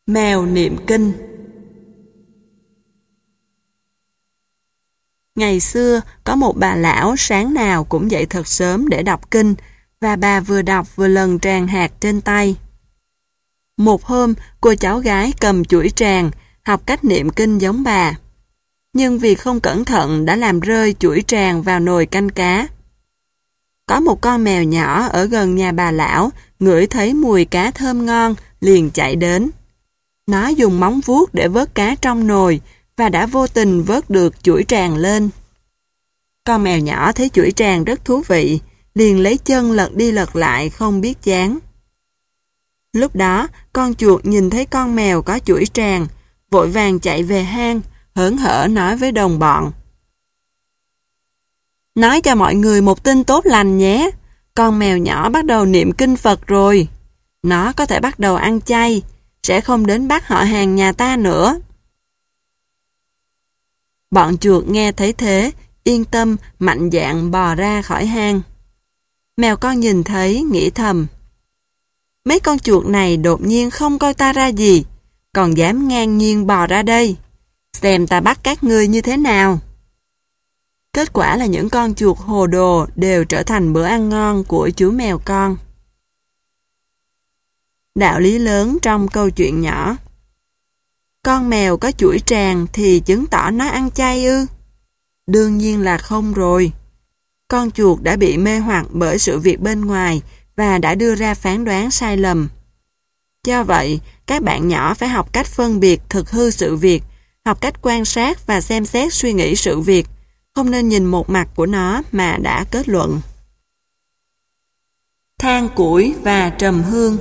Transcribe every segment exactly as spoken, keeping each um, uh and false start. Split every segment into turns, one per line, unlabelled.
Mèo niệm kinh. Ngày xưa, có một bà lão sáng nào cũng dậy thật sớm để đọc kinh, và bà vừa đọc vừa lần tràng hạt trên tay. Một hôm, cô cháu gái cầm chuỗi tràng, học cách niệm kinh giống bà. Nhưng vì không cẩn thận đã làm rơi chuỗi tràng vào nồi canh cá. Có một con mèo nhỏ ở gần nhà bà lão, ngửi thấy mùi cá thơm ngon, liền chạy đến. Nó dùng móng vuốt để vớt cá trong nồi, và đã vô tình vớt được chuỗi tràng lên. Con mèo nhỏ thấy chuỗi tràng rất thú vị, liền lấy chân lật đi lật lại không biết chán. Lúc đó, con chuột nhìn thấy con mèo có chuỗi tràng, vội vàng chạy về hang, hớn hở nói với đồng bọn. Nói cho mọi người một tin tốt lành nhé, con mèo nhỏ bắt đầu niệm kinh Phật rồi. Nó có thể bắt đầu ăn chay, sẽ không đến bắt họ hàng nhà ta nữa. Bọn chuột nghe thấy thế, yên tâm, mạnh dạn bò ra khỏi hang. Mèo con nhìn thấy, nghĩ thầm. Mấy con chuột này đột nhiên không coi ta ra gì, còn dám ngang nhiên bò ra đây. Xem ta bắt các ngươi như thế nào. Kết quả là những con chuột hồ đồ đều trở thành bữa ăn ngon của chú mèo con. Đạo lý lớn trong câu chuyện nhỏ. Con mèo có chuỗi tràng thì chứng tỏ nó ăn chay ư? Đương nhiên là không rồi. Con chuột đã bị mê hoặc bởi sự việc bên ngoài và đã đưa ra phán đoán sai lầm. Do vậy, các bạn nhỏ phải học cách phân biệt thực hư sự việc, học cách quan sát và xem xét suy nghĩ sự việc, không nên nhìn một mặt của nó mà đã kết luận. Than củi và trầm hương.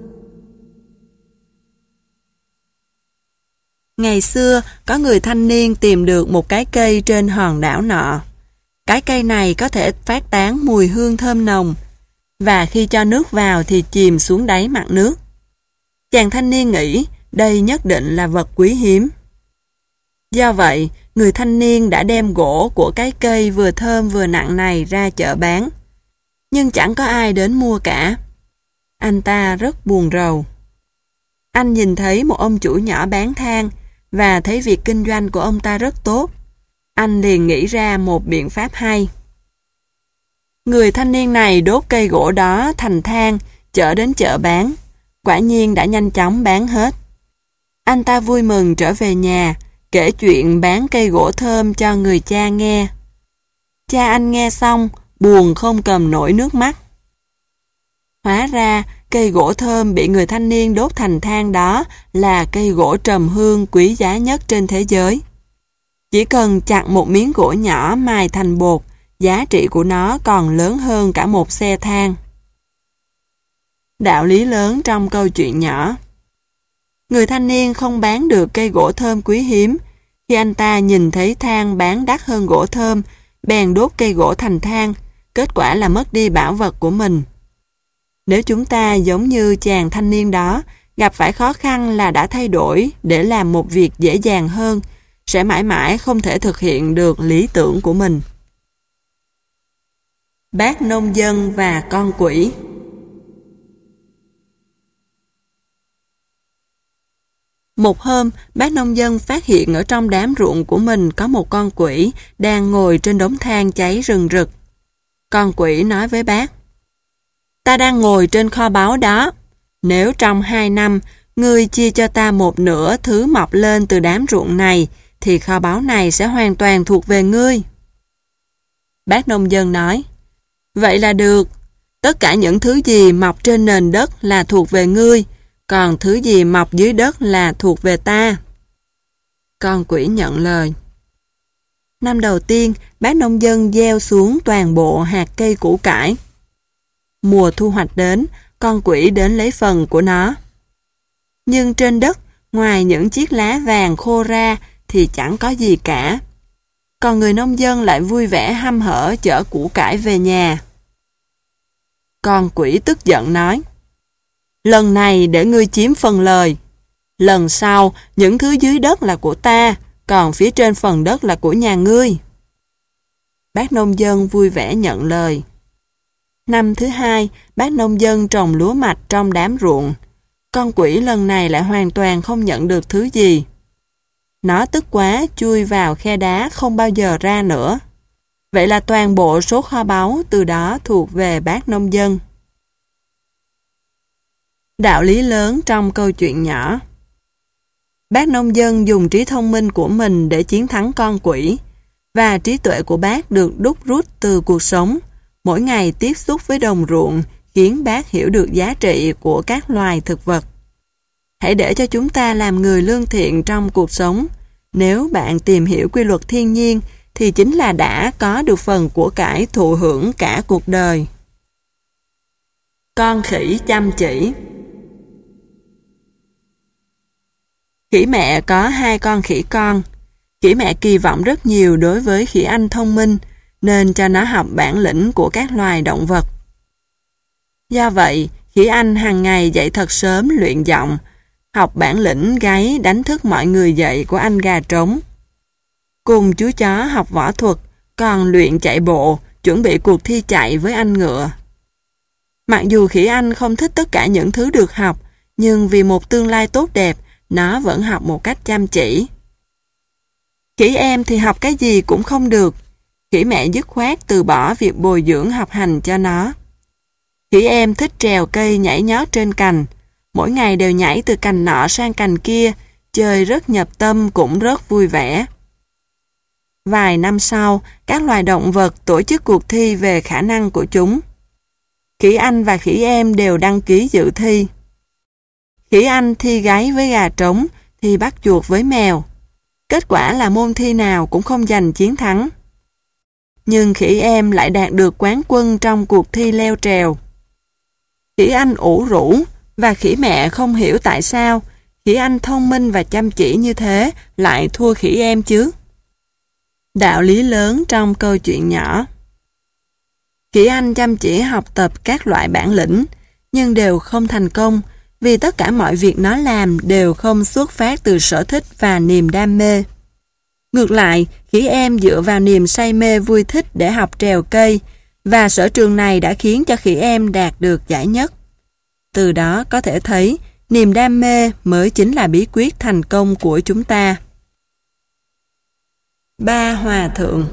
Ngày xưa, có người thanh niên tìm được một cái cây trên hòn đảo nọ. Cái cây này có thể phát tán mùi hương thơm nồng, và khi cho nước vào thì chìm xuống đáy mặt nước. Chàng thanh niên nghĩ đây nhất định là vật quý hiếm. Do vậy, người thanh niên đã đem gỗ của cái cây vừa thơm vừa nặng này ra chợ bán. Nhưng chẳng có ai đến mua cả. Anh ta rất buồn rầu. Anh nhìn thấy một ông chủ nhỏ bán than và thấy việc kinh doanh của ông ta rất tốt. Anh liền nghĩ ra một biện pháp hay. Người thanh niên này đốt cây gỗ đó thành than, chở đến chợ bán. Quả nhiên đã nhanh chóng bán hết. Anh ta vui mừng trở về nhà, kể chuyện bán cây gỗ thơm cho người cha nghe. Cha anh nghe xong, buồn không cầm nổi nước mắt. Hóa ra, cây gỗ thơm bị người thanh niên đốt thành than đó là cây gỗ trầm hương quý giá nhất trên thế giới. Chỉ cần chặt một miếng gỗ nhỏ mài thành bột, giá trị của nó còn lớn hơn cả một xe than. Đạo lý lớn trong câu chuyện nhỏ. Người thanh niên không bán được cây gỗ thơm quý hiếm. Khi anh ta nhìn thấy than bán đắt hơn gỗ thơm, bèn đốt cây gỗ thành than, kết quả là mất đi bảo vật của mình. Nếu chúng ta giống như chàng thanh niên đó, gặp phải khó khăn là đã thay đổi để làm một việc dễ dàng hơn, sẽ mãi mãi không thể thực hiện được lý tưởng của mình. Bác nông dân và con quỷ. Một hôm, bác nông dân phát hiện ở trong đám ruộng của mình có một con quỷ đang ngồi trên đống than cháy rừng rực. Con quỷ nói với bác, ta đang ngồi trên kho báu đó. Nếu trong hai năm, ngươi chia cho ta một nửa thứ mọc lên từ đám ruộng này, thì kho báu này sẽ hoàn toàn thuộc về ngươi. Bác nông dân nói, vậy là được. Tất cả những thứ gì mọc trên nền đất là thuộc về ngươi, còn thứ gì mọc dưới đất là thuộc về ta. Con quỷ nhận lời. Năm đầu tiên, bác nông dân gieo xuống toàn bộ hạt cây củ cải. Mùa thu hoạch đến, con quỷ đến lấy phần của nó. Nhưng trên đất, ngoài những chiếc lá vàng khô ra thì chẳng có gì cả. Còn người nông dân lại vui vẻ hăm hở chở củ cải về nhà. Con quỷ tức giận nói, lần này để ngươi chiếm phần lời. Lần sau, những thứ dưới đất là của ta, còn phía trên phần đất là của nhà ngươi. Bác nông dân vui vẻ nhận lời. Năm thứ hai, bác nông dân trồng lúa mạch trong đám ruộng. con quỷ lần này lại hoàn toàn không nhận được thứ gì. Nó tức quá chui vào khe đá không bao giờ ra nữa. Vậy là toàn bộ số kho báu từ đó thuộc về bác nông dân. Đạo lý lớn trong câu chuyện nhỏ. Bác nông dân dùng trí thông minh của mình để chiến thắng con quỷ, và trí tuệ của bác được đúc rút từ cuộc sống, mỗi ngày tiếp xúc với đồng ruộng khiến bác hiểu được giá trị của các loài thực vật. Hãy để cho chúng ta làm người lương thiện trong cuộc sống. Nếu bạn tìm hiểu quy luật thiên nhiên thì chính là đã có được phần của cải thụ hưởng cả cuộc đời. Con khỉ chăm chỉ. Khỉ mẹ có hai con khỉ con. Khỉ mẹ kỳ vọng rất nhiều đối với khỉ anh thông minh, nên cho nó học bản lĩnh của các loài động vật. Do vậy, khỉ anh hàng ngày dậy thật sớm luyện giọng, học bản lĩnh gáy đánh thức mọi người dậy của anh gà trống. Cùng chú chó học võ thuật, còn luyện chạy bộ, chuẩn bị cuộc thi chạy với anh ngựa. Mặc dù khỉ anh không thích tất cả những thứ được học, nhưng vì một tương lai tốt đẹp, nó vẫn học một cách chăm chỉ. Khỉ em thì học cái gì cũng không được. Khỉ mẹ dứt khoát từ bỏ việc bồi dưỡng học hành cho nó. Khỉ em thích trèo cây nhảy nhót trên cành. Mỗi ngày đều nhảy từ cành nọ sang cành kia, chơi rất nhập tâm cũng rất vui vẻ. Vài năm sau, các loài động vật tổ chức cuộc thi về khả năng của chúng. Khỉ anh và khỉ em đều đăng ký dự thi. Khỉ anh thi gáy với gà trống, thi bắt chuột với mèo. Kết quả là môn thi nào cũng không giành chiến thắng. Nhưng khỉ em lại đạt được quán quân trong cuộc thi leo trèo. Khỉ anh ủ rũ, và khỉ mẹ không hiểu tại sao khỉ anh thông minh và chăm chỉ như thế lại thua khỉ em chứ. Đạo lý lớn trong câu chuyện nhỏ. Khỉ anh chăm chỉ học tập các loại bản lĩnh, nhưng đều không thành công, vì tất cả mọi việc nó làm đều không xuất phát từ sở thích và niềm đam mê. Ngược lại, khỉ em dựa vào niềm say mê vui thích để học trèo cây, và sở trường này đã khiến cho khỉ em đạt được giải nhất. Từ đó có thể thấy, niềm đam mê mới chính là bí quyết thành công của chúng ta. Ba hòa thượng.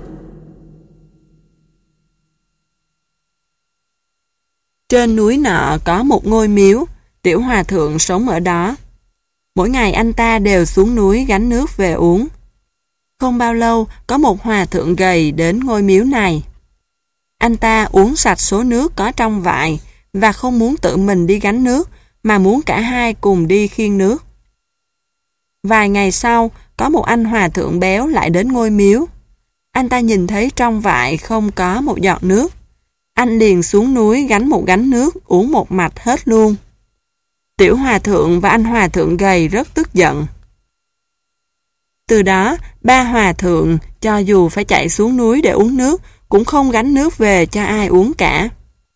Trên núi nọ có một ngôi miếu, tiểu hòa thượng sống ở đó. Mỗi ngày anh ta đều xuống núi gánh nước về uống. Không bao lâu, có một hòa thượng gầy đến ngôi miếu này. Anh ta uống sạch số nước có trong vại và không muốn tự mình đi gánh nước, mà muốn cả hai cùng đi khiêng nước. Vài ngày sau, có một anh hòa thượng béo lại đến ngôi miếu. Anh ta nhìn thấy trong vại không có một giọt nước. Anh liền xuống núi gánh một gánh nước, uống một mạch hết luôn. Tiểu hòa thượng và anh hòa thượng gầy rất tức giận. Từ đó, ba hòa thượng, cho dù phải chạy xuống núi để uống nước, cũng không gánh nước về cho ai uống cả.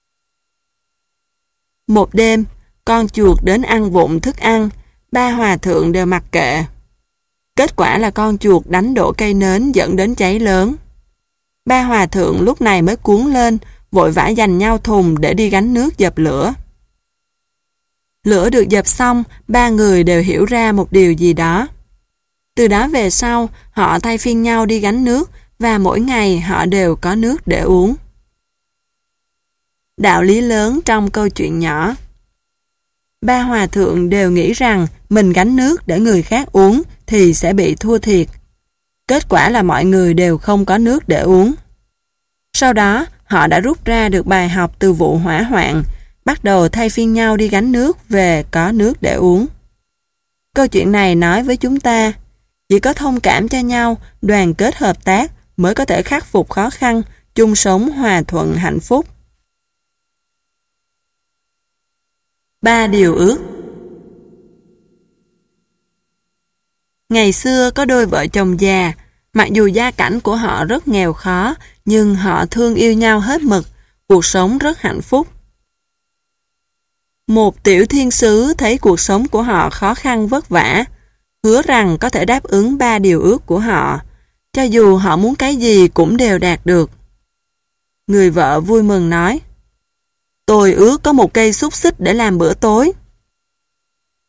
Một đêm, con chuột đến ăn vụng thức ăn, ba hòa thượng đều mặc kệ. Kết quả là con chuột đánh đổ cây nến dẫn đến cháy lớn. Ba hòa thượng lúc này mới cuống lên, vội vã giành nhau thùng để đi gánh nước dập lửa. Lửa được dập xong, ba người đều hiểu ra một điều gì đó. Từ đó về sau, họ thay phiên nhau đi gánh nước, và mỗi ngày họ đều có nước để uống. Đạo lý lớn trong câu chuyện nhỏ. Ba hòa thượng đều nghĩ rằng mình gánh nước để người khác uống thì sẽ bị thua thiệt. Kết quả là mọi người đều không có nước để uống. Sau đó, họ đã rút ra được bài học từ vụ hỏa hoạn, bắt đầu thay phiên nhau đi gánh nước về có nước để uống. Câu chuyện này nói với chúng ta, chỉ có thông cảm cho nhau, đoàn kết hợp tác mới có thể khắc phục khó khăn, chung sống hòa thuận hạnh phúc. Ba điều ước. Ngày xưa có đôi vợ chồng già, mặc dù gia cảnh của họ rất nghèo khó, nhưng họ thương yêu nhau hết mực, cuộc sống rất hạnh phúc. Một tiểu thiên sứ thấy cuộc sống của họ khó khăn vất vả, hứa rằng có thể đáp ứng ba điều ước của họ, cho dù họ muốn cái gì cũng đều đạt được. Người vợ vui mừng nói, tôi ước có một cây xúc xích để làm bữa tối.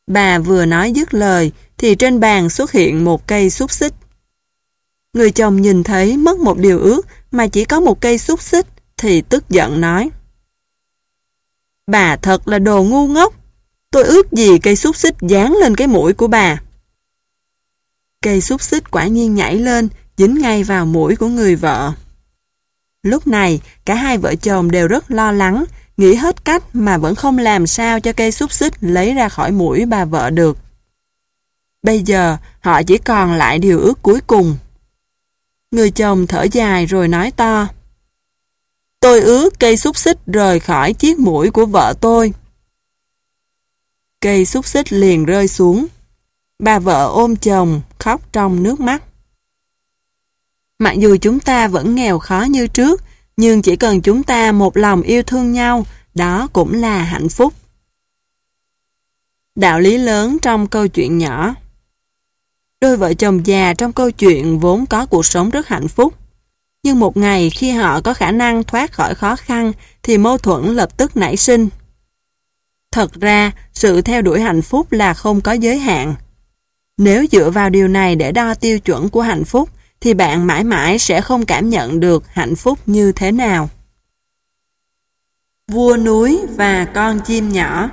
Bà vừa nói dứt lời thì trên bàn xuất hiện một cây xúc xích. Người chồng nhìn thấy mất một điều ước mà chỉ có một cây xúc xích thì tức giận nói: Bà thật là đồ ngu ngốc. Tôi ước gì cây xúc xích dán lên cái mũi của bà. Cây xúc xích quả nhiên nhảy lên, dính ngay vào mũi của người vợ. Lúc này, cả hai vợ chồng đều rất lo lắng, nghĩ hết cách mà vẫn không làm sao cho cây xúc xích lấy ra khỏi mũi bà vợ được. Bây giờ, họ chỉ còn lại điều ước cuối cùng. Người chồng thở dài rồi nói to: Tôi ước cây xúc xích rời khỏi chiếc mũi của vợ tôi. Cây xúc xích liền rơi xuống. Bà vợ ôm chồng, khóc trong nước mắt. Mặc dù chúng ta vẫn nghèo khó như trước, nhưng chỉ cần chúng ta một lòng yêu thương nhau, đó cũng là hạnh phúc. Đạo lý lớn trong câu chuyện nhỏ. Đôi vợ chồng già trong câu chuyện vốn có cuộc sống rất hạnh phúc. Nhưng một ngày khi họ có khả năng thoát khỏi khó khăn thì mâu thuẫn lập tức nảy sinh. Thật ra, sự theo đuổi hạnh phúc là không có giới hạn. Nếu dựa vào điều này để đo tiêu chuẩn của hạnh phúc, thì bạn mãi mãi sẽ không cảm nhận được hạnh phúc như thế nào. Vua núi và con chim nhỏ.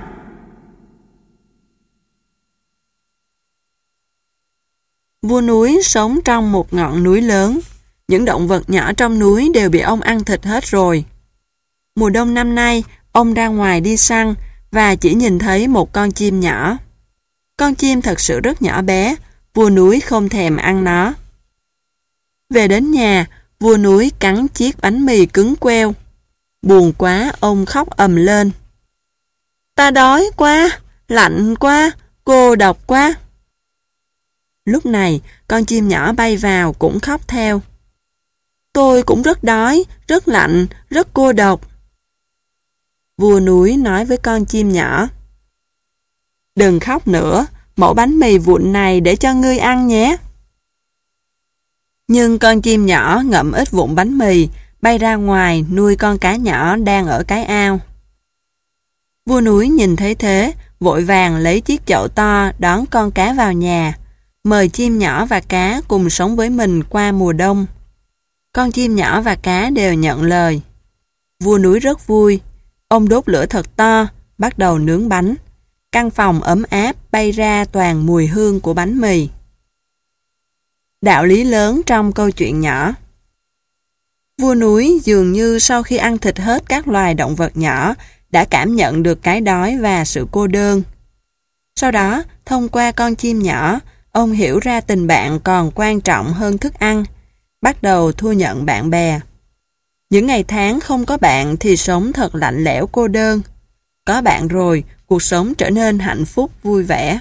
Vua núi sống trong một ngọn núi lớn. Những động vật nhỏ trong núi đều bị ông ăn thịt hết rồi. Mùa đông năm nay, ông ra ngoài đi săn và chỉ nhìn thấy một con chim nhỏ. Con chim thật sự rất nhỏ bé, vua núi không thèm ăn nó. Về đến nhà, vua núi cắn chiếc bánh mì cứng queo. Buồn quá, ông khóc ầm lên. Ta đói quá, lạnh quá, cô độc quá. Lúc này, con chim nhỏ bay vào cũng khóc theo. Tôi cũng rất đói, rất lạnh, rất cô độc. Vua núi nói với con chim nhỏ. Đừng khóc nữa, mẩu bánh mì vụn này để cho ngươi ăn nhé. Nhưng con chim nhỏ ngậm ít vụn bánh mì, bay ra ngoài nuôi con cá nhỏ đang ở cái ao. Vua núi nhìn thấy thế, vội vàng lấy chiếc chậu to đón con cá vào nhà, mời chim nhỏ và cá cùng sống với mình qua mùa đông. Con chim nhỏ và cá đều nhận lời. Vua núi rất vui, ông đốt lửa thật to, bắt đầu nướng bánh. Căn phòng ấm áp bay ra toàn mùi hương của bánh mì. Đạo lý lớn trong câu chuyện nhỏ. Vua núi dường như sau khi ăn thịt hết các loài động vật nhỏ đã cảm nhận được cái đói và sự cô đơn. Sau đó, thông qua con chim nhỏ, ông hiểu ra tình bạn còn quan trọng hơn thức ăn, bắt đầu thu nhận bạn bè. Những ngày tháng không có bạn thì sống thật lạnh lẽo cô đơn. Có bạn rồi, cuộc sống trở nên hạnh phúc vui vẻ.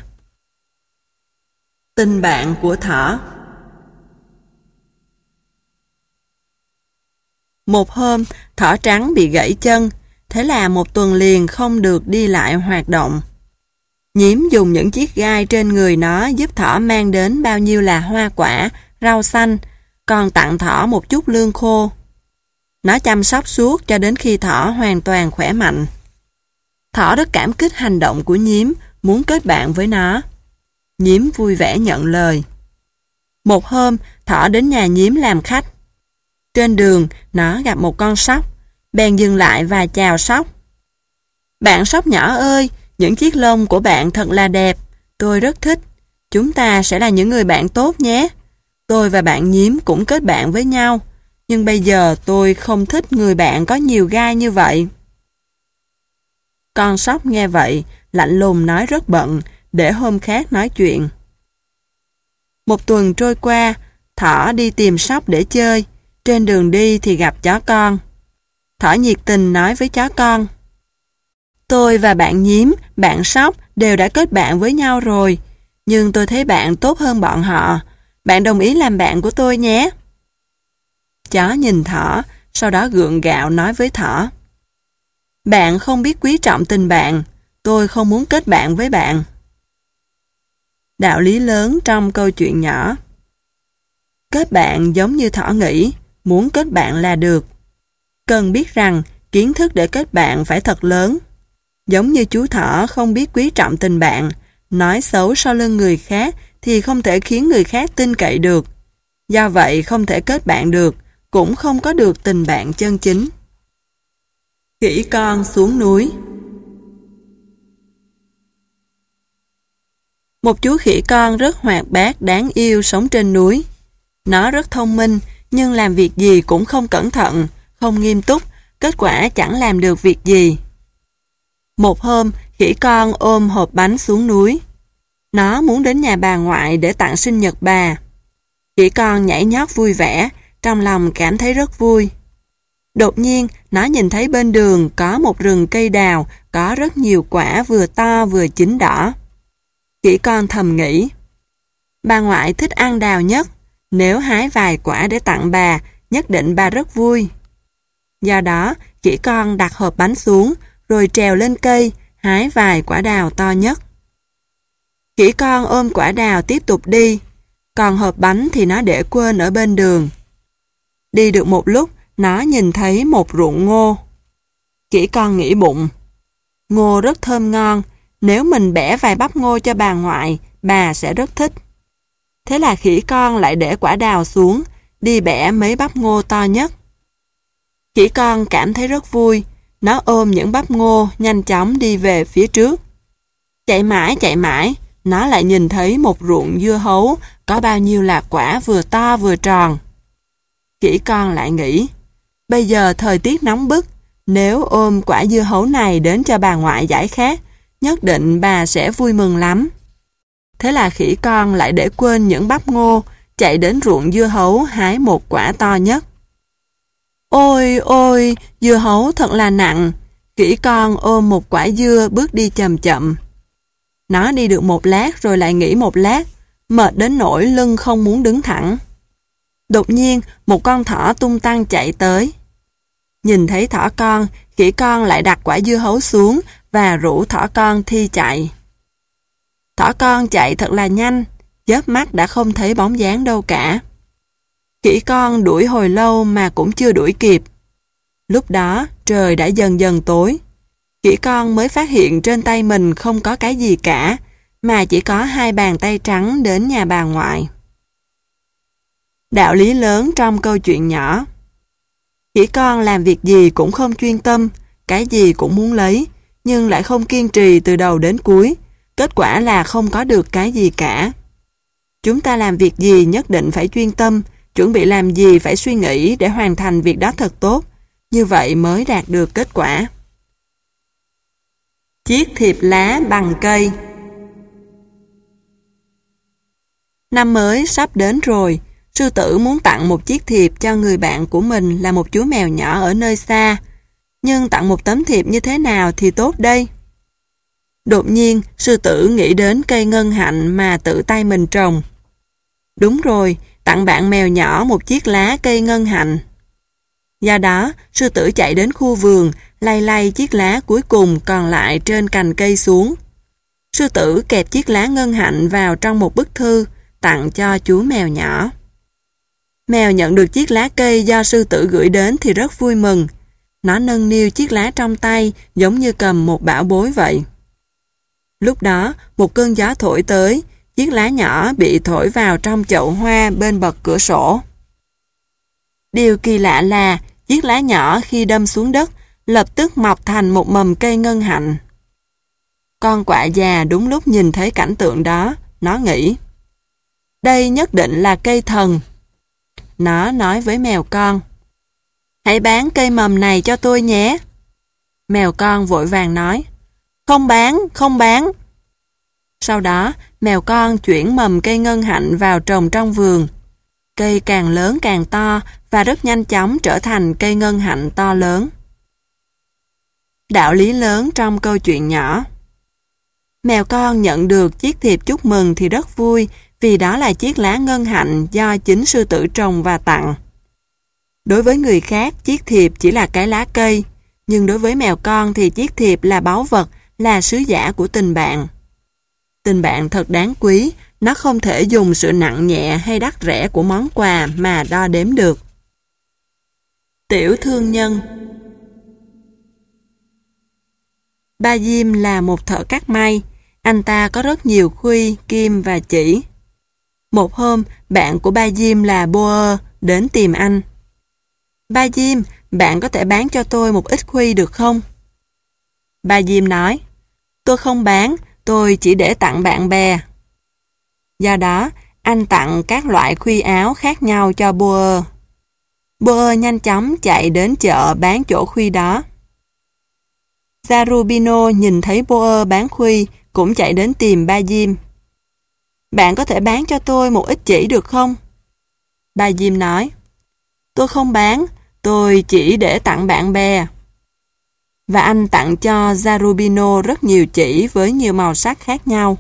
Tình bạn của thỏ. Một hôm, thỏ trắng bị gãy chân, thế là một tuần liền không được đi lại hoạt động. Nhím dùng những chiếc gai trên người nó giúp thỏ mang đến bao nhiêu là hoa quả, rau xanh, còn tặng thỏ một chút lương khô. Nó chăm sóc suốt cho đến khi thỏ hoàn toàn khỏe mạnh. Thỏ rất cảm kích hành động của nhím, muốn kết bạn với nó. Nhím vui vẻ nhận lời. Một hôm, thỏ đến nhà nhím làm khách. Trên đường, nó gặp một con sóc, bèn dừng lại và chào sóc. Bạn sóc nhỏ ơi, những chiếc lông của bạn thật là đẹp, tôi rất thích. Chúng ta sẽ là những người bạn tốt nhé. Tôi và bạn nhím cũng kết bạn với nhau, nhưng bây giờ tôi không thích người bạn có nhiều gai như vậy. Con sóc nghe vậy, lạnh lùng nói rất bận, để hôm khác nói chuyện. Một tuần trôi qua, thỏ đi tìm sóc để chơi. Trên đường đi thì gặp chó con. Thỏ nhiệt tình nói với chó con. Tôi và bạn nhím, bạn sóc đều đã kết bạn với nhau rồi, nhưng tôi thấy bạn tốt hơn bọn họ. Bạn đồng ý làm bạn của tôi nhé. Chó nhìn thỏ, sau đó gượng gạo nói với thỏ. Bạn không biết quý trọng tình bạn, tôi không muốn kết bạn với bạn. Đạo lý lớn trong câu chuyện nhỏ. Kết bạn giống như thỏ nghĩ, muốn kết bạn là được. Cần biết rằng kiến thức để kết bạn phải thật lớn. Giống như chú thỏ không biết quý trọng tình bạn, Nói xấu sau lưng người khác thì không thể khiến người khác tin cậy được. Do vậy không thể kết bạn được, cũng không có được tình bạn chân chính. Khỉ con xuống núi. Một chú khỉ con rất hoạt bát, đáng yêu sống trên núi. Nó rất thông minh, nhưng làm việc gì cũng không cẩn thận, không nghiêm túc, kết quả chẳng làm được việc gì. Một hôm, khỉ con ôm hộp bánh xuống núi. Nó muốn đến nhà bà ngoại để tặng sinh nhật bà. Khỉ con nhảy nhót vui vẻ, trong lòng cảm thấy rất vui. Đột nhiên, nó nhìn thấy bên đường có một rừng cây đào có rất nhiều quả vừa to vừa chín đỏ. Khỉ con thầm nghĩ, bà ngoại thích ăn đào nhất, nếu hái vài quả để tặng bà, nhất định bà rất vui. Do đó, khỉ con đặt hộp bánh xuống, rồi trèo lên cây, hái vài quả đào to nhất. Khỉ con ôm quả đào tiếp tục đi, còn hộp bánh thì nó để quên ở bên đường. Đi được một lúc, nó nhìn thấy một ruộng ngô. Khỉ con nghĩ bụng, ngô rất thơm ngon, nếu mình bẻ vài bắp ngô cho bà ngoại, bà sẽ rất thích. Thế là khỉ con lại để quả đào xuống, đi bẻ mấy bắp ngô to nhất. Khỉ con cảm thấy rất vui, nó ôm những bắp ngô nhanh chóng đi về phía trước. Chạy mãi chạy mãi, nó lại nhìn thấy một ruộng dưa hấu có bao nhiêu là quả vừa to vừa tròn. Khỉ con lại nghĩ, bây giờ thời tiết nóng bức, nếu ôm quả dưa hấu này đến cho bà ngoại giải khát, nhất định bà sẽ vui mừng lắm. Thế là khỉ con lại để quên những bắp ngô, chạy đến ruộng dưa hấu hái một quả to nhất. Ôi ôi, dưa hấu thật là nặng. Khỉ con ôm một quả dưa bước đi chậm chậm. Nó đi được một lát rồi lại nghỉ một lát, mệt đến nỗi lưng không muốn đứng thẳng. Đột nhiên, một con thỏ tung tăng chạy tới. Nhìn thấy thỏ con, khỉ con lại đặt quả dưa hấu xuống và rủ thỏ con thi chạy. Thỏ con chạy thật là nhanh, chớp mắt đã không thấy bóng dáng đâu cả. Khỉ con đuổi hồi lâu mà cũng chưa đuổi kịp. Lúc đó trời đã dần dần tối. Khỉ con mới phát hiện trên tay mình không có cái gì cả, mà chỉ có hai bàn tay trắng đến nhà bà ngoại. Đạo lý lớn trong câu chuyện nhỏ. Khỉ con làm việc gì cũng không chuyên tâm, cái gì cũng muốn lấy, nhưng lại không kiên trì từ đầu đến cuối. Kết quả là không có được cái gì cả. Chúng ta làm việc gì nhất định phải chuyên tâm, chuẩn bị làm gì phải suy nghĩ để hoàn thành việc đó thật tốt, như vậy mới đạt được kết quả. Chiếc thiệp lá bằng cây. Năm mới sắp đến rồi, sư tử muốn tặng một chiếc thiệp cho người bạn của mình là một chú mèo nhỏ ở nơi xa. Nhưng tặng một tấm thiệp như thế nào thì tốt đây? Đột nhiên, sư tử nghĩ đến cây ngân hạnh mà tự tay mình trồng. Đúng rồi, tặng bạn mèo nhỏ một chiếc lá cây ngân hạnh. Do đó, sư tử chạy đến khu vườn, lay lay chiếc lá cuối cùng còn lại trên cành cây xuống. Sư tử kẹp chiếc lá ngân hạnh vào trong một bức thư, tặng cho chú mèo nhỏ. Mèo nhận được chiếc lá cây do sư tử gửi đến thì rất vui mừng. Nó nâng niu chiếc lá trong tay giống như cầm một bảo bối vậy. Lúc đó, một cơn gió thổi tới, chiếc lá nhỏ bị thổi vào trong chậu hoa bên bậc cửa sổ. Điều kỳ lạ là, chiếc lá nhỏ khi đâm xuống đất, lập tức mọc thành một mầm cây ngân hạnh. Con quạ già đúng lúc nhìn thấy cảnh tượng đó, nó nghĩ, đây nhất định là cây thần. Nó nói với mèo con, hãy bán cây mầm này cho tôi nhé. Mèo con vội vàng nói, không bán, không bán. Sau đó, mèo con chuyển mầm cây ngân hạnh vào trồng trong vườn. Cây càng lớn càng to và rất nhanh chóng trở thành cây ngân hạnh to lớn. Đạo lý lớn trong câu chuyện nhỏ. Mèo con nhận được chiếc thiệp chúc mừng thì rất vui vì đó là chiếc lá ngân hạnh do chính sư tử trồng và tặng. Đối với người khác, chiếc thiệp chỉ là cái lá cây, nhưng đối với mèo con thì chiếc thiệp là báu vật, là sứ giả của tình bạn. Tình bạn thật đáng quý, nó không thể dùng sự nặng nhẹ hay đắt rẻ của món quà mà đo đếm được. Tiểu thương nhân. Ba Diêm là một thợ cắt may. Anh ta có rất nhiều khuy, kim và chỉ. Một hôm, bạn của ba Jim là Boer đến tìm anh. Ba Jim, bạn có thể bán cho tôi một ít khuy được không? Ba Jim nói, tôi không bán, tôi chỉ để tặng bạn bè. Do đó, anh tặng các loại khuy áo khác nhau cho Boer. Boer nhanh chóng chạy đến chợ bán chỗ khuy đó. Zarubino nhìn thấy Boer bán khuy, cũng chạy đến tìm ba Jim. Bạn có thể bán cho tôi một ít chỉ được không? Ba Jim nói, tôi không bán, tôi chỉ để tặng bạn bè. Và anh tặng cho Zarubino rất nhiều chỉ với nhiều màu sắc khác nhau.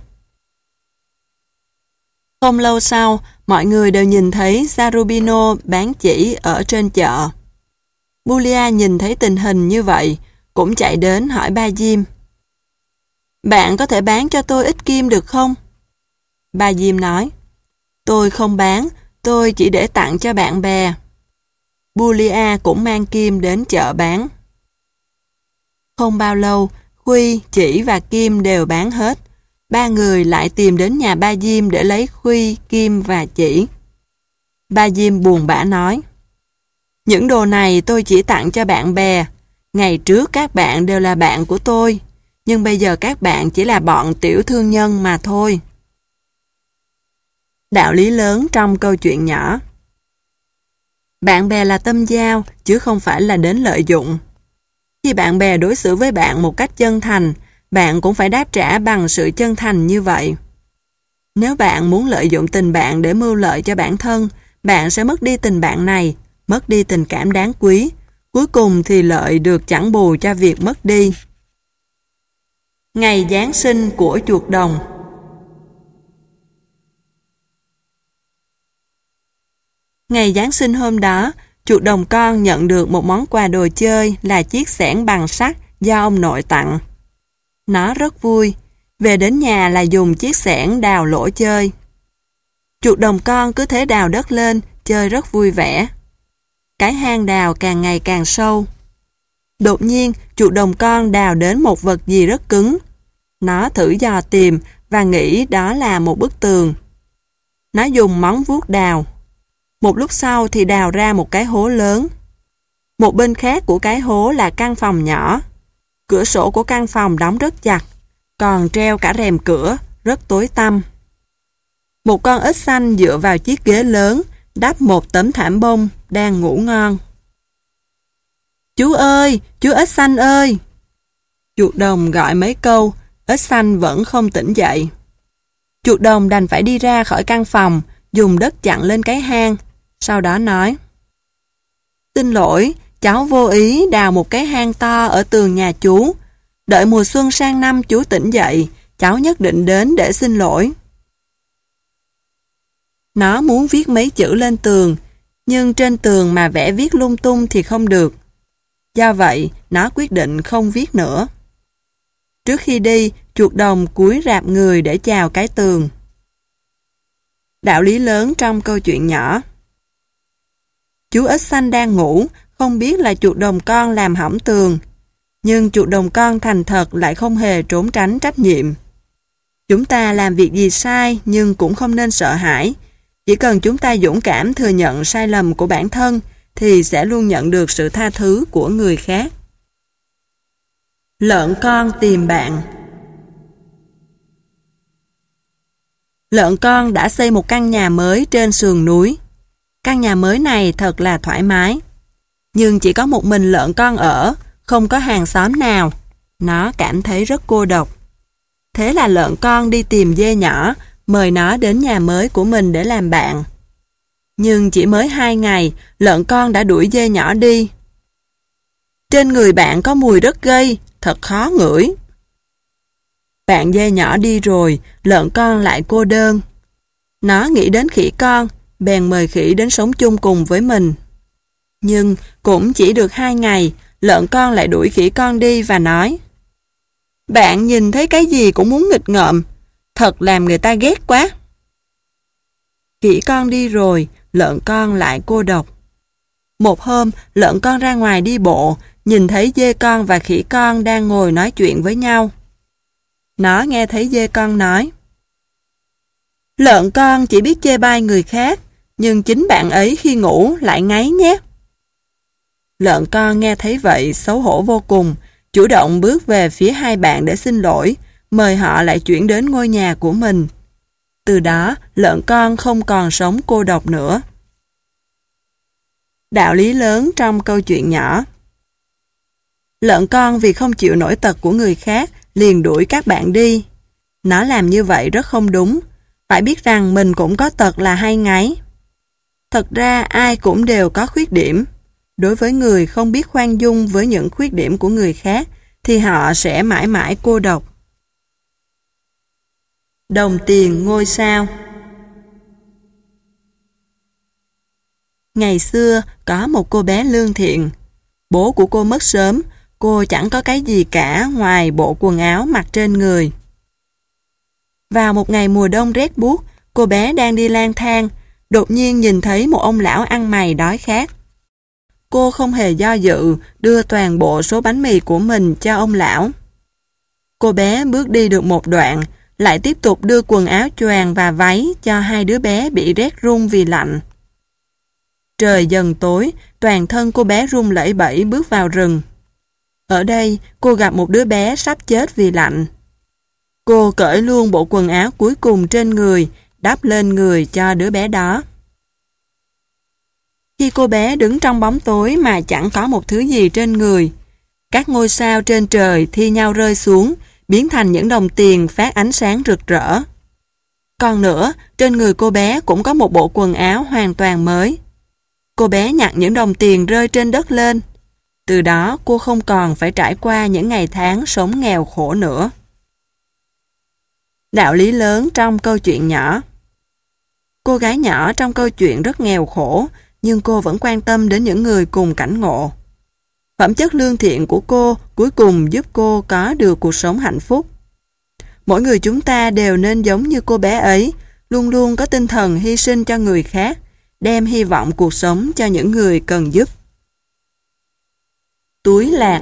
Không lâu sau, mọi người đều nhìn thấy Zarubino bán chỉ ở trên chợ. Bulia nhìn thấy tình hình như vậy, cũng chạy đến hỏi ba Jim. Bạn có thể bán cho tôi ít kim được không? Ba Jim nói, tôi không bán, tôi chỉ để tặng cho bạn bè. Bulia cũng mang kim đến chợ bán. Không bao lâu, khuy, chỉ và kim đều bán hết. Ba người lại tìm đến nhà ba Jim để lấy khuy, kim và chỉ. Ba Jim buồn bã nói, những đồ này tôi chỉ tặng cho bạn bè. Ngày trước các bạn đều là bạn của tôi, nhưng bây giờ các bạn chỉ là bọn tiểu thương nhân mà thôi. Đạo lý lớn trong câu chuyện nhỏ. Bạn bè là tâm giao, chứ không phải là đến lợi dụng. Khi bạn bè đối xử với bạn một cách chân thành, bạn cũng phải đáp trả bằng sự chân thành như vậy. Nếu bạn muốn lợi dụng tình bạn để mưu lợi cho bản thân, bạn sẽ mất đi tình bạn này, mất đi tình cảm đáng quý. Cuối cùng thì lợi được chẳng bù cho việc mất đi. Ngày Giáng sinh của chuột đồng. Ngày Giáng sinh hôm đó, chuột đồng con nhận được một món quà đồ chơi là chiếc xẻng bằng sắt do ông nội tặng. Nó rất vui, về đến nhà là dùng chiếc xẻng đào lỗ chơi. Chuột đồng con cứ thế đào đất lên, chơi rất vui vẻ. Cái hang đào càng ngày càng sâu. Đột nhiên, chuột đồng con đào đến một vật gì rất cứng. Nó thử dò tìm và nghĩ đó là một bức tường. Nó dùng móng vuốt đào. Một lúc sau thì đào ra một cái hố lớn. Một bên khác của cái hố là căn phòng nhỏ. Cửa sổ của căn phòng đóng rất chặt, còn treo cả rèm cửa, rất tối tăm. Một con ếch xanh dựa vào chiếc ghế lớn, đắp một tấm thảm bông, đang ngủ ngon. Chú ơi, chú ếch xanh ơi! Chuột đồng gọi mấy câu, ếch xanh vẫn không tỉnh dậy. Chuột đồng đành phải đi ra khỏi căn phòng, dùng đất chặn lên cái hang, sau đó nói: Xin lỗi, cháu vô ý đào một cái hang to ở tường nhà chú. Đợi mùa xuân sang năm chú tỉnh dậy, cháu nhất định đến để xin lỗi. Nó muốn viết mấy chữ lên tường, nhưng trên tường mà vẽ viết lung tung thì không được. Do vậy, nó quyết định không viết nữa. Trước khi đi, chuột đồng cúi rạp người để chào cái tường. Đạo lý lớn trong câu chuyện nhỏ. Chú ếch xanh đang ngủ, không biết là chuột đồng con làm hỏng tường. Nhưng chuột đồng con thành thật lại không hề trốn tránh trách nhiệm. Chúng ta làm việc gì sai nhưng cũng không nên sợ hãi. Chỉ cần chúng ta dũng cảm thừa nhận sai lầm của bản thân thì sẽ luôn nhận được sự tha thứ của người khác. Lợn con tìm bạn. Lợn con đã xây một căn nhà mới trên sườn núi. Căn nhà mới này thật là thoải mái. Nhưng chỉ có một mình lợn con ở, không có hàng xóm nào. Nó cảm thấy rất cô độc. Thế là lợn con đi tìm dê nhỏ, mời nó đến nhà mới của mình để làm bạn. Nhưng chỉ mới hai ngày, lợn con đã đuổi dê nhỏ đi. Trên người bạn có mùi rất gây, thật khó ngửi. Bạn dê nhỏ đi rồi, lợn con lại cô đơn. Nó nghĩ đến khỉ con, bèn mời khỉ đến sống chung cùng với mình. Nhưng cũng chỉ được hai ngày, lợn con lại đuổi khỉ con đi và nói: Bạn nhìn thấy cái gì cũng muốn nghịch ngợm, thật làm người ta ghét quá. Khỉ con đi rồi, lợn con lại cô độc. Một hôm, lợn con ra ngoài đi bộ, nhìn thấy dê con và khỉ con đang ngồi nói chuyện với nhau. Nó nghe thấy dê con nói: "Lợn con chỉ biết chê bai người khác, nhưng chính bạn ấy khi ngủ lại ngáy nhé." Lợn con nghe thấy vậy xấu hổ vô cùng, chủ động bước về phía hai bạn để xin lỗi, mời họ lại chuyển đến ngôi nhà của mình. Từ đó, lợn con không còn sống cô độc nữa. Đạo lý lớn trong câu chuyện nhỏ. Lợn con vì không chịu nổi tật của người khác, liền đuổi các bạn đi. Nó làm như vậy rất không đúng, phải biết rằng mình cũng có tật là hay ngáy. Thật ra ai cũng đều có khuyết điểm. Đối với người không biết khoan dung với những khuyết điểm của người khác, thì họ sẽ mãi mãi cô độc. Đồng tiền ngôi sao. Ngày xưa, có một cô bé lương thiện. Bố của cô mất sớm, cô chẳng có cái gì cả ngoài bộ quần áo mặc trên người. Vào một ngày mùa đông rét buốt, cô bé đang đi lang thang, đột nhiên nhìn thấy một ông lão ăn mày đói khát. Cô không hề do dự, đưa toàn bộ số bánh mì của mình cho ông lão. Cô bé bước đi được một đoạn, lại tiếp tục đưa quần áo choàng và váy cho hai đứa bé bị rét run vì lạnh. Trời dần tối, toàn thân cô bé run lẩy bẩy bước vào rừng. Ở đây, cô gặp một đứa bé sắp chết vì lạnh. Cô cởi luôn bộ quần áo cuối cùng trên người, đắp lên người cho đứa bé đó. Khi cô bé đứng trong bóng tối mà chẳng có một thứ gì trên người, các ngôi sao trên trời thi nhau rơi xuống, biến thành những đồng tiền phát ánh sáng rực rỡ. Còn nữa, trên người cô bé cũng có một bộ quần áo hoàn toàn mới. Cô bé nhặt những đồng tiền rơi trên đất lên. Từ đó cô không còn phải trải qua những ngày tháng sống nghèo khổ nữa. Đạo lý lớn trong câu chuyện nhỏ. Cô gái nhỏ trong câu chuyện rất nghèo khổ, nhưng cô vẫn quan tâm đến những người cùng cảnh ngộ. Phẩm chất lương thiện của cô cuối cùng giúp cô có được cuộc sống hạnh phúc. Mỗi người chúng ta đều nên giống như cô bé ấy, luôn luôn có tinh thần hy sinh cho người khác, đem hy vọng cuộc sống cho những người cần giúp. Túi lạc.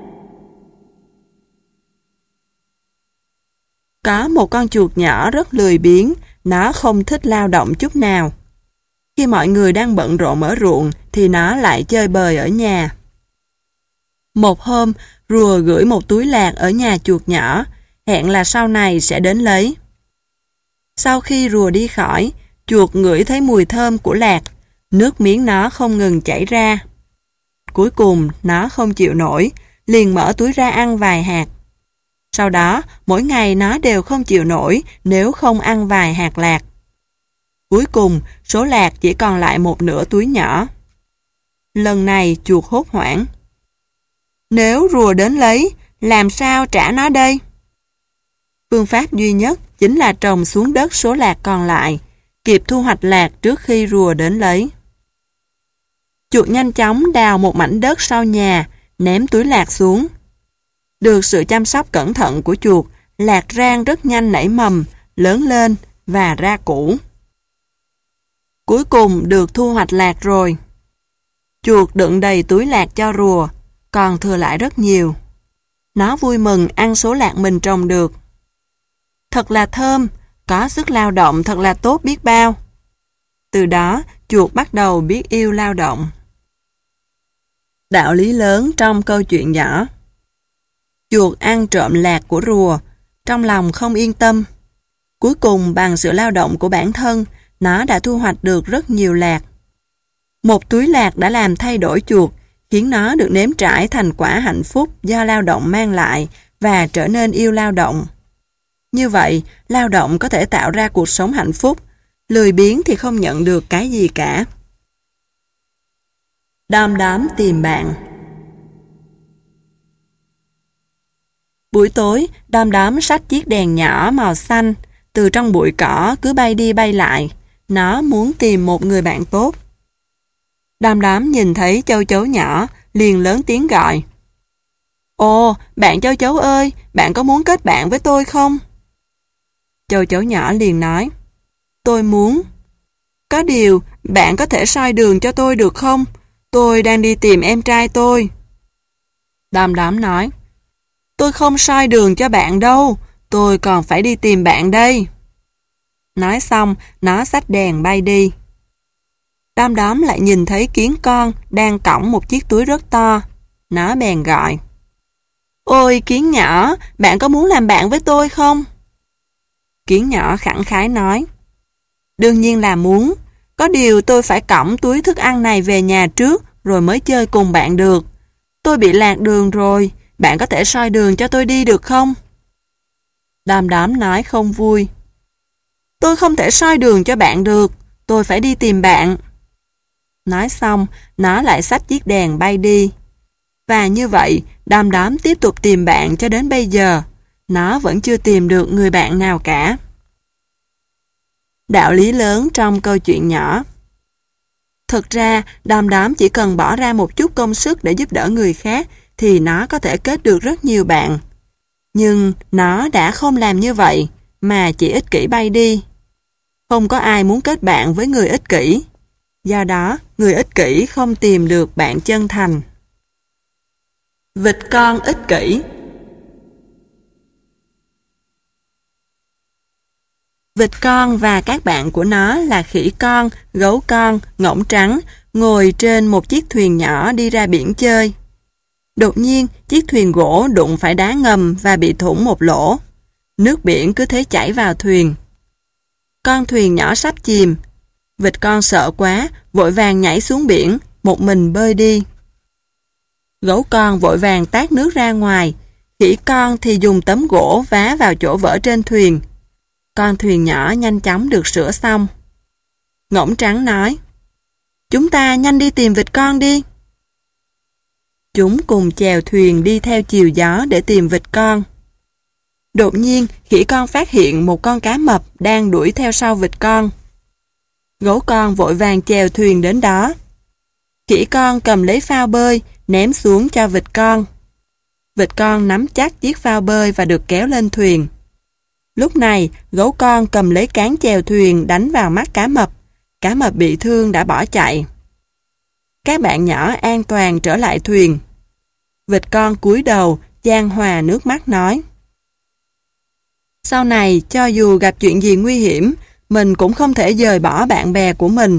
Có một con chuột nhỏ rất lười biếng, nó không thích lao động chút nào. Khi mọi người đang bận rộn ở ruộng thì nó lại chơi bời ở nhà. Một hôm, rùa gửi một túi lạc ở nhà chuột nhỏ, hẹn là sau này sẽ đến lấy. Sau khi rùa đi khỏi, chuột ngửi thấy mùi thơm của lạc, nước miếng nó không ngừng chảy ra. Cuối cùng, nó không chịu nổi, liền mở túi ra ăn vài hạt. Sau đó, mỗi ngày nó đều không chịu nổi nếu không ăn vài hạt lạc. Cuối cùng, số lạc chỉ còn lại một nửa túi nhỏ. Lần này, chuột hốt hoảng. Nếu rùa đến lấy, làm sao trả nó đây? Phương pháp duy nhất chính là trồng xuống đất số lạc còn lại, kịp thu hoạch lạc trước khi rùa đến lấy. Chuột nhanh chóng đào một mảnh đất sau nhà, ném túi lạc xuống. Được sự chăm sóc cẩn thận của chuột, lạc rang rất nhanh nảy mầm, lớn lên và ra củ. Cuối cùng được thu hoạch lạc rồi. Chuột đựng đầy túi lạc cho rùa, còn thừa lại rất nhiều. Nó vui mừng ăn số lạc mình trồng được. Thật là thơm, có sức lao động thật là tốt biết bao. Từ đó, chuột bắt đầu biết yêu lao động. Đạo lý lớn trong câu chuyện nhỏ. Chuột ăn trộm lạc của rùa, trong lòng không yên tâm. Cuối cùng bằng sự lao động của bản thân, nó đã thu hoạch được rất nhiều lạc. Một túi lạc đã làm thay đổi chuột, khiến nó được nếm trải thành quả hạnh phúc do lao động mang lại và trở nên yêu lao động. Như vậy, lao động có thể tạo ra cuộc sống hạnh phúc, lười biếng thì không nhận được cái gì cả. Đom đóm tìm bạn. Buổi tối, đom đóm xách chiếc đèn nhỏ màu xanh, từ trong bụi cỏ cứ bay đi bay lại. Nó muốn tìm một người bạn tốt. Đom đóm nhìn thấy châu chấu nhỏ, liền lớn tiếng gọi. Ồ, bạn châu chấu ơi, bạn có muốn kết bạn với tôi không? Châu chấu nhỏ liền nói. Tôi muốn. Có điều, bạn có thể soi đường cho tôi được không? Tôi đang đi tìm em trai tôi. Đom đóm nói. Tôi không soi đường cho bạn đâu, tôi còn phải đi tìm bạn đây. Nói xong, nó xách đèn bay đi. Đom Đóm lại nhìn thấy Kiến con đang cõng một chiếc túi rất to. Nó bèn gọi. Ôi Kiến nhỏ, bạn có muốn làm bạn với tôi không? Kiến nhỏ khẳng khái nói. Đương nhiên là muốn. Có điều tôi phải cõng túi thức ăn này về nhà trước rồi mới chơi cùng bạn được. Tôi bị lạc đường rồi, bạn có thể soi đường cho tôi đi được không? Đom Đóm nói không vui. Tôi không thể soi đường cho bạn được, tôi phải đi tìm bạn. Nói xong, nó lại xách chiếc đèn bay đi. Và như vậy, Đom Đóm tiếp tục tìm bạn cho đến bây giờ. Nó vẫn chưa tìm được người bạn nào cả. Đạo lý lớn trong câu chuyện nhỏ. Thực ra, Đom Đóm chỉ cần bỏ ra một chút công sức để giúp đỡ người khác thì nó có thể kết được rất nhiều bạn. Nhưng nó đã không làm như vậy, mà chỉ ích kỷ bay đi. Không có ai muốn kết bạn với người ích kỷ. Do đó, người ích kỷ không tìm được bạn chân thành. Vịt con ích kỷ. Vịt con và các bạn của nó là khỉ con, gấu con, ngỗng trắng ngồi trên một chiếc thuyền nhỏ đi ra biển chơi. Đột nhiên, chiếc thuyền gỗ đụng phải đá ngầm và bị thủng một lỗ. Nước biển cứ thế chảy vào thuyền. Con thuyền nhỏ sắp chìm. Vịt con sợ quá, vội vàng nhảy xuống biển, một mình bơi đi. Gấu con vội vàng tát nước ra ngoài, khỉ con thì dùng tấm gỗ vá vào chỗ vỡ trên thuyền. Con thuyền nhỏ nhanh chóng được sửa xong. Ngỗng trắng nói, chúng ta nhanh đi tìm vịt con đi. Chúng cùng chèo thuyền đi theo chiều gió để tìm vịt con. Đột nhiên, khỉ con phát hiện một con cá mập đang đuổi theo sau vịt con. Gấu con vội vàng chèo thuyền đến đó. Khỉ con cầm lấy phao bơi, ném xuống cho vịt con. Vịt con nắm chắc chiếc phao bơi và được kéo lên thuyền. Lúc này, gấu con cầm lấy cán chèo thuyền đánh vào mắt cá mập. Cá mập bị thương đã bỏ chạy. Các bạn nhỏ an toàn trở lại thuyền. Vịt con cúi đầu, chan hòa nước mắt nói. Sau này, cho dù gặp chuyện gì nguy hiểm, mình cũng không thể dời bỏ bạn bè của mình.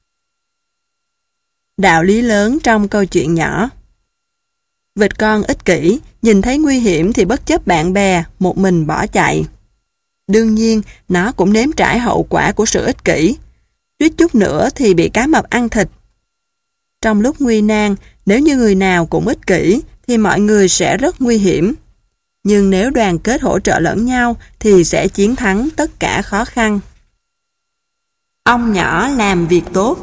Đạo lý lớn trong câu chuyện nhỏ. Vịt con ích kỷ, nhìn thấy nguy hiểm thì bất chấp bạn bè, một mình bỏ chạy. Đương nhiên, nó cũng nếm trải hậu quả của sự ích kỷ. Suýt chút nữa thì bị cá mập ăn thịt. Trong lúc nguy nan, nếu như người nào cũng ích kỷ, thì mọi người sẽ rất nguy hiểm. Nhưng nếu đoàn kết hỗ trợ lẫn nhau, thì sẽ chiến thắng tất cả khó khăn. Ong nhỏ làm việc tốt.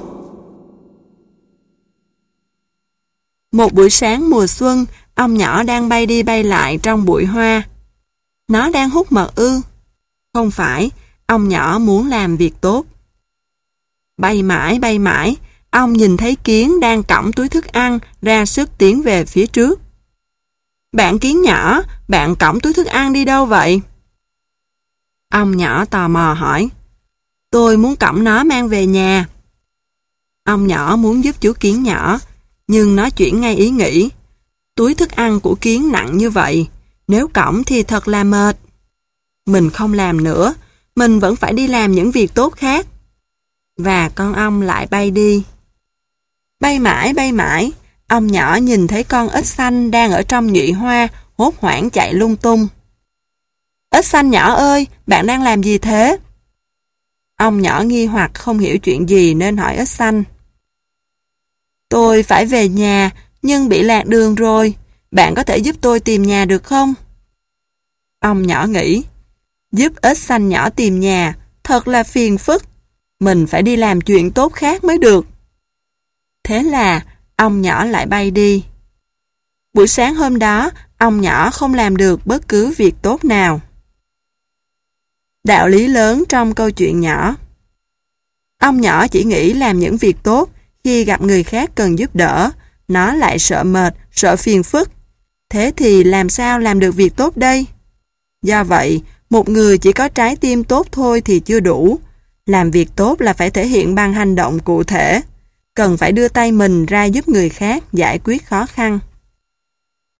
Một buổi sáng mùa xuân, ong nhỏ đang bay đi bay lại trong bụi hoa. Nó đang hút mật ư? Không phải, ong nhỏ muốn làm việc tốt. Bay mãi bay mãi, ong nhìn thấy kiến đang cõng túi thức ăn ra sức tiến về phía trước. Bạn kiến nhỏ, bạn cõng túi thức ăn đi đâu vậy? Ong nhỏ tò mò hỏi. Tôi muốn cõng nó mang về nhà. Ong nhỏ muốn giúp chú kiến nhỏ, nhưng nó chuyển ngay ý nghĩ. Túi thức ăn của kiến nặng như vậy, nếu cõng thì thật là mệt. Mình không làm nữa, mình vẫn phải đi làm những việc tốt khác. Và con ong lại bay đi. Bay mãi bay mãi, ong nhỏ nhìn thấy con ếch xanh đang ở trong nhụy hoa, hốt hoảng chạy lung tung. Ếch xanh nhỏ ơi, bạn đang làm gì thế? Ong nhỏ nghi hoặc không hiểu chuyện gì nên hỏi ếch xanh. Tôi phải về nhà, nhưng bị lạc đường rồi. Bạn có thể giúp tôi tìm nhà được không? Ong nhỏ nghĩ, giúp ếch xanh nhỏ tìm nhà, thật là phiền phức. Mình phải đi làm chuyện tốt khác mới được. Thế là, ong nhỏ lại bay đi. Buổi sáng hôm đó, ong nhỏ không làm được bất cứ việc tốt nào. Đạo lý lớn trong câu chuyện nhỏ. Ong nhỏ chỉ nghĩ làm những việc tốt, khi gặp người khác cần giúp đỡ, nó lại sợ mệt, sợ phiền phức. Thế thì làm sao làm được việc tốt đây? Do vậy, một người chỉ có trái tim tốt thôi thì chưa đủ. Làm việc tốt là phải thể hiện bằng hành động cụ thể. Cần phải đưa tay mình ra giúp người khác giải quyết khó khăn.